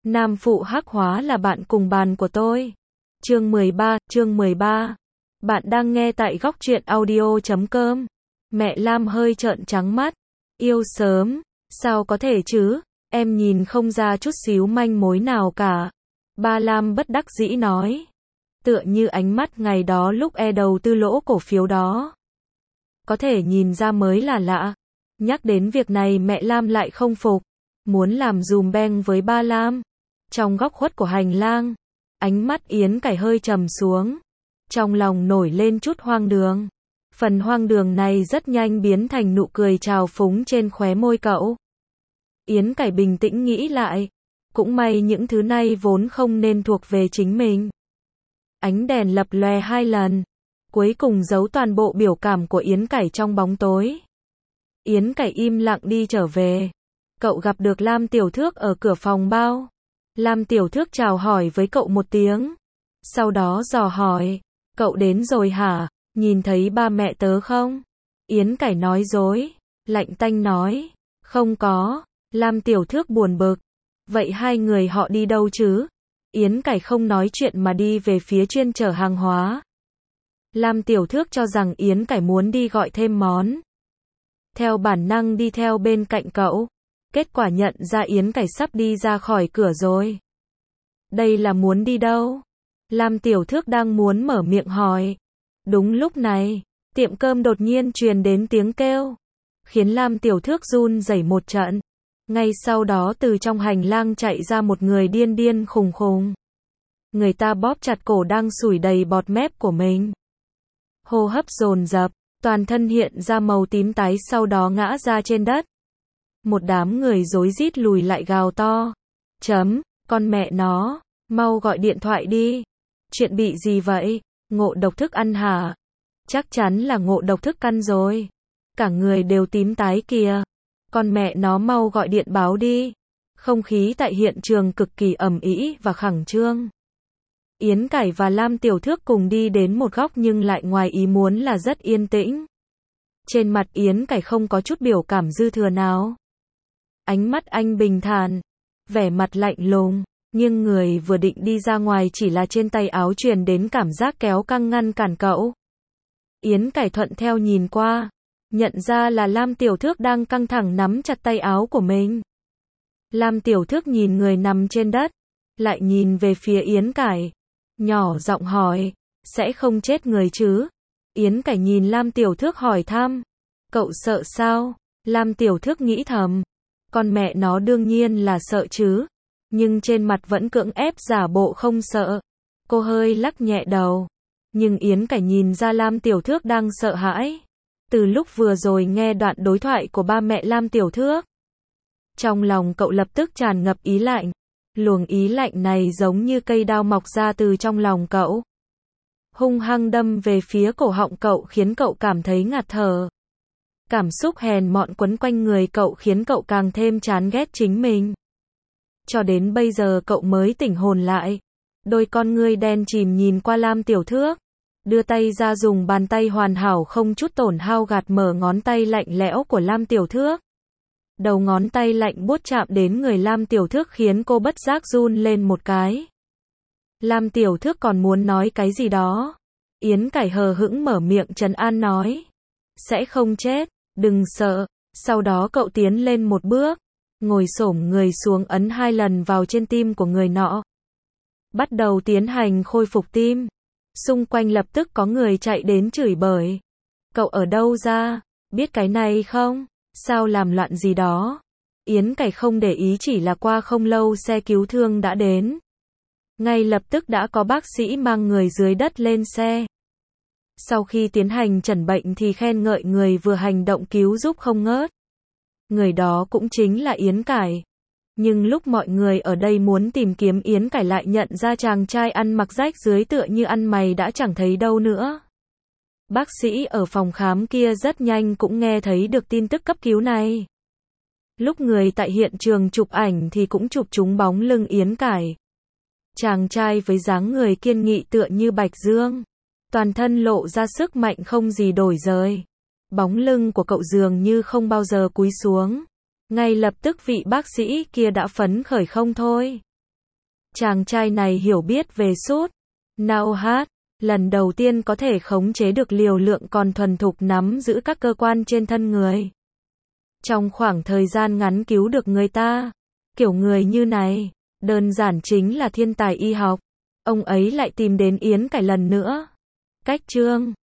Nam phụ hắc hóa là bạn cùng bàn của tôi. Chương 13. Bạn đang nghe tại góc truyện audio.com. Mẹ Lam hơi trợn trắng mắt. Yêu sớm, sao có thể chứ, em nhìn không ra chút xíu manh mối nào cả. Ba Lam bất đắc dĩ nói. Tựa như ánh mắt ngày đó lúc đầu tư lỗ cổ phiếu đó. Có thể nhìn ra mới là lạ. Nhắc đến việc này mẹ Lam lại không phục. Muốn làm dùm beng với ba Lam. Trong góc khuất của hành lang, ánh mắt Yến Cải hơi trầm xuống. Trong lòng nổi lên chút hoang đường. Phần hoang đường này rất nhanh biến thành nụ cười trào phúng trên khóe môi cậu. Yến Cải bình tĩnh nghĩ lại. Cũng may những thứ này vốn không nên thuộc về chính mình. Ánh đèn lập lòe 2 lần. Cuối cùng giấu toàn bộ biểu cảm của Yến Cải trong bóng tối. Yến Cải im lặng đi trở về. Cậu gặp được Lam Tiểu Thước ở cửa phòng bao. Lam Tiểu Thước chào hỏi với cậu một tiếng. Sau đó dò hỏi. Cậu đến rồi hả? Nhìn thấy ba mẹ tớ không? Yến Cải nói dối. Lạnh tanh nói. Không có. Lam Tiểu Thước buồn bực. Vậy hai người họ đi đâu chứ? Yến Cải không nói chuyện mà đi về phía chuyên chở hàng hóa. Lam Tiểu Thước cho rằng Yến Cải muốn đi gọi thêm món. Theo bản năng đi theo bên cạnh cậu. Kết quả nhận ra Yến Cải sắp đi ra khỏi cửa rồi. Đây là muốn đi đâu? Lam Tiểu Thước đang muốn mở miệng hỏi. Đúng lúc này, tiệm cơm đột nhiên truyền đến tiếng kêu. Khiến Lam Tiểu Thước run rẩy một trận. Ngay sau đó từ trong hành lang chạy ra một người điên điên khùng khùng. Người ta bóp chặt cổ đang sủi đầy bọt mép của mình. Hô hấp dồn dập, toàn thân hiện ra màu tím tái sau đó ngã ra trên đất. Một đám người rối rít lùi lại gào to. Con mẹ nó, mau gọi điện thoại đi. Chuyện bị gì vậy? Ngộ độc thức ăn hả? Chắc chắn là ngộ độc thức ăn rồi. Cả người đều tím tái kìa. Con mẹ nó mau gọi điện báo đi. Không khí tại hiện trường cực kỳ ầm ĩ và khẩn trương. Yến Cải và Lam Tiểu Thước cùng đi đến một góc nhưng lại ngoài ý muốn là rất yên tĩnh. Trên mặt Yến Cải không có chút biểu cảm dư thừa nào. Ánh mắt anh bình thản, vẻ mặt lạnh lùng, nhưng người vừa định đi ra ngoài chỉ là trên tay áo truyền đến cảm giác kéo căng ngăn cản cậu. Yến Cải thuận theo nhìn qua, nhận ra là Lam Tiểu Thước đang căng thẳng nắm chặt tay áo của mình. Lam Tiểu Thước nhìn người nằm trên đất, lại nhìn về phía Yến Cải, nhỏ giọng hỏi, sẽ không chết người chứ? Yến Cải nhìn Lam Tiểu Thước hỏi thăm, cậu sợ sao? Lam Tiểu Thước nghĩ thầm, con mẹ nó đương nhiên là sợ chứ, nhưng trên mặt vẫn cưỡng ép giả bộ không sợ. Cô hơi lắc nhẹ đầu, nhưng Yến Cải nhìn ra Lam Tiểu Thước đang sợ hãi. Từ lúc vừa rồi nghe đoạn đối thoại của ba mẹ Lam Tiểu Thước, trong lòng cậu lập tức tràn ngập ý lạnh. Luồng ý lạnh này giống như cây đao mọc ra từ trong lòng cậu, hung hăng đâm về phía cổ họng cậu khiến cậu cảm thấy ngạt thở. Cảm xúc hèn mọn quấn quanh người cậu khiến cậu càng thêm chán ghét chính mình. Cho đến bây giờ cậu mới tỉnh hồn lại. Đôi con ngươi đen chìm nhìn qua Lam Tiểu Thước, đưa tay ra dùng bàn tay hoàn hảo không chút tổn hao gạt mở ngón tay lạnh lẽo của Lam Tiểu Thước. Đầu ngón tay lạnh buốt chạm đến người Lam Tiểu Thước khiến cô bất giác run lên một cái. Lam Tiểu Thước còn muốn nói cái gì đó. Yến Cải hờ hững mở miệng trấn an nói. Sẽ không chết, đừng sợ. Sau đó cậu tiến lên một bước, ngồi xổm người xuống ấn 2 lần vào trên tim của người nọ. Bắt đầu tiến hành khôi phục tim. Xung quanh lập tức có người chạy đến chửi bới. Cậu ở đâu ra? Biết cái này không? Sao làm loạn gì đó? Yến Cải không để ý, chỉ là qua không lâu xe cứu thương đã đến. Ngay lập tức đã có bác sĩ mang người dưới đất lên xe. Sau khi tiến hành chẩn bệnh thì khen ngợi người vừa hành động cứu giúp không ngớt. Người đó cũng chính là Yến Cải. Nhưng lúc mọi người ở đây muốn tìm kiếm Yến Cải lại nhận ra chàng trai ăn mặc rách rưới tựa như ăn mày đã chẳng thấy đâu nữa. Bác sĩ ở phòng khám kia rất nhanh cũng nghe thấy được tin tức cấp cứu này. Lúc người tại hiện trường chụp ảnh thì cũng chụp trúng bóng lưng Yến Cải. Chàng trai với dáng người kiên nghị tựa như bạch dương. Toàn thân lộ ra sức mạnh không gì đổi dời. Bóng lưng của cậu dường như không bao giờ cúi xuống. Ngay lập tức vị bác sĩ kia đã phấn khởi không thôi. Chàng trai này hiểu biết về sút, não hát, lần đầu tiên có thể khống chế được liều lượng còn thuần thục nắm giữ các cơ quan trên thân người. Trong khoảng thời gian ngắn cứu được người ta. Kiểu người như này, đơn giản chính là thiên tài y học. Ông ấy lại tìm đến Yến Cải lần nữa. Cách chương